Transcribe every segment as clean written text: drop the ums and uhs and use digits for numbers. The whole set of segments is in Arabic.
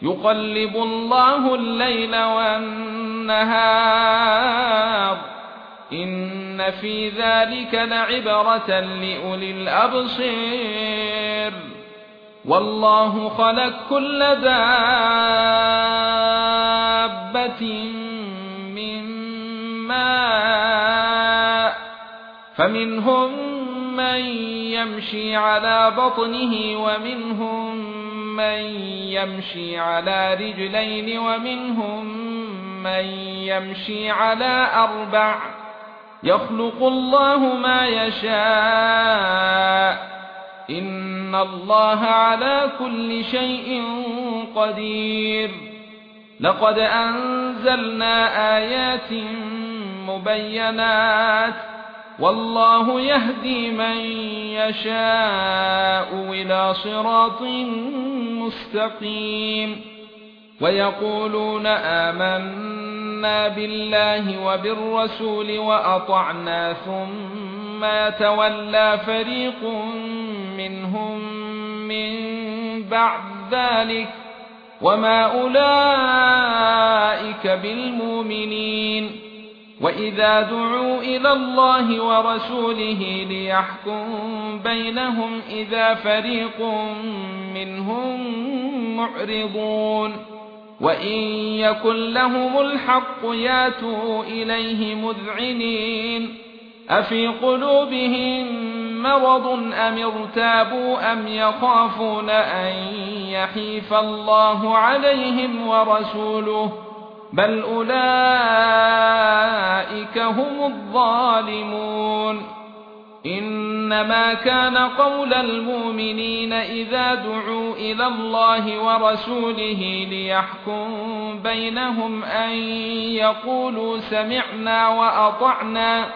يقلب الله الليل والنهار إن في ذلك لعبرة لأولي الأبصار والله خلق كل دابة من ماء فمنهم من يمشي على بطنه ومنهم من يمشي على رجلين ومنهم من يمشي على أربع يخلق الله ما يشاء إن الله على كل شيء قدير لقد أنزلنا آيات مبينات والله يهدي من يشاء إلى صراط مستقيم ويقولون آمنا بالله وبالرسول وأطعنا ثم يتولى فريق منهم من بعد ذلك وما أولئك بالمؤمنين وإذا دعوا إلى الله ورسوله ليحكم بينهم إذا فريق منهم معرضون وإن يكن لهم الحق ياتوا إليه مذعنين أفي قلوبهم مرض أم ارتابوا أم يخافون أن يحيف الله عليهم ورسوله بل أولئك هم الظالمون إنما كان قول المؤمنين إذا دعوا إلى الله ورسوله ليحكم بينهم أن يقولوا سمعنا وأطعنا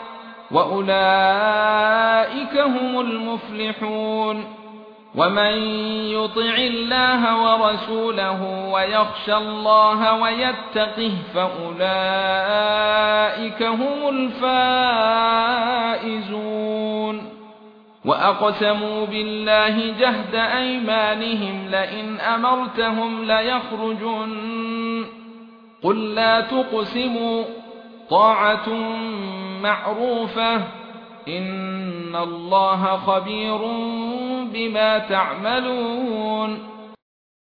وأولئك هم المفلحون ومن يطع الله ورسوله ويخشى الله ويتقه فأولئك هم الفائزون وأقسموا بالله جهد أيمانهم لئن أمرتهم ليخرجن قل لا تقسموا طاعة معروفة إن الله خبير بما تعملون